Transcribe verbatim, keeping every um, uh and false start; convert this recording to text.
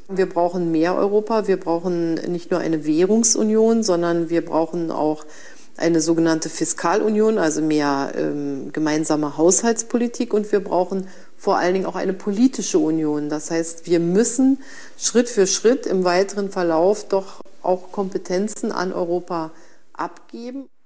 Wir brauchen mehr Europa. Wir brauchen nicht nur eine Währungsunion, sondern wir brauchen auch eine sogenannte Fiskalunion, also mehr ähm, gemeinsame Haushaltspolitik. Und wir brauchen vor allen Dingen auch eine politische Union. Das heißt, wir müssen Schritt für Schritt im weiteren Verlauf doch auch Kompetenzen an Europa abgeben.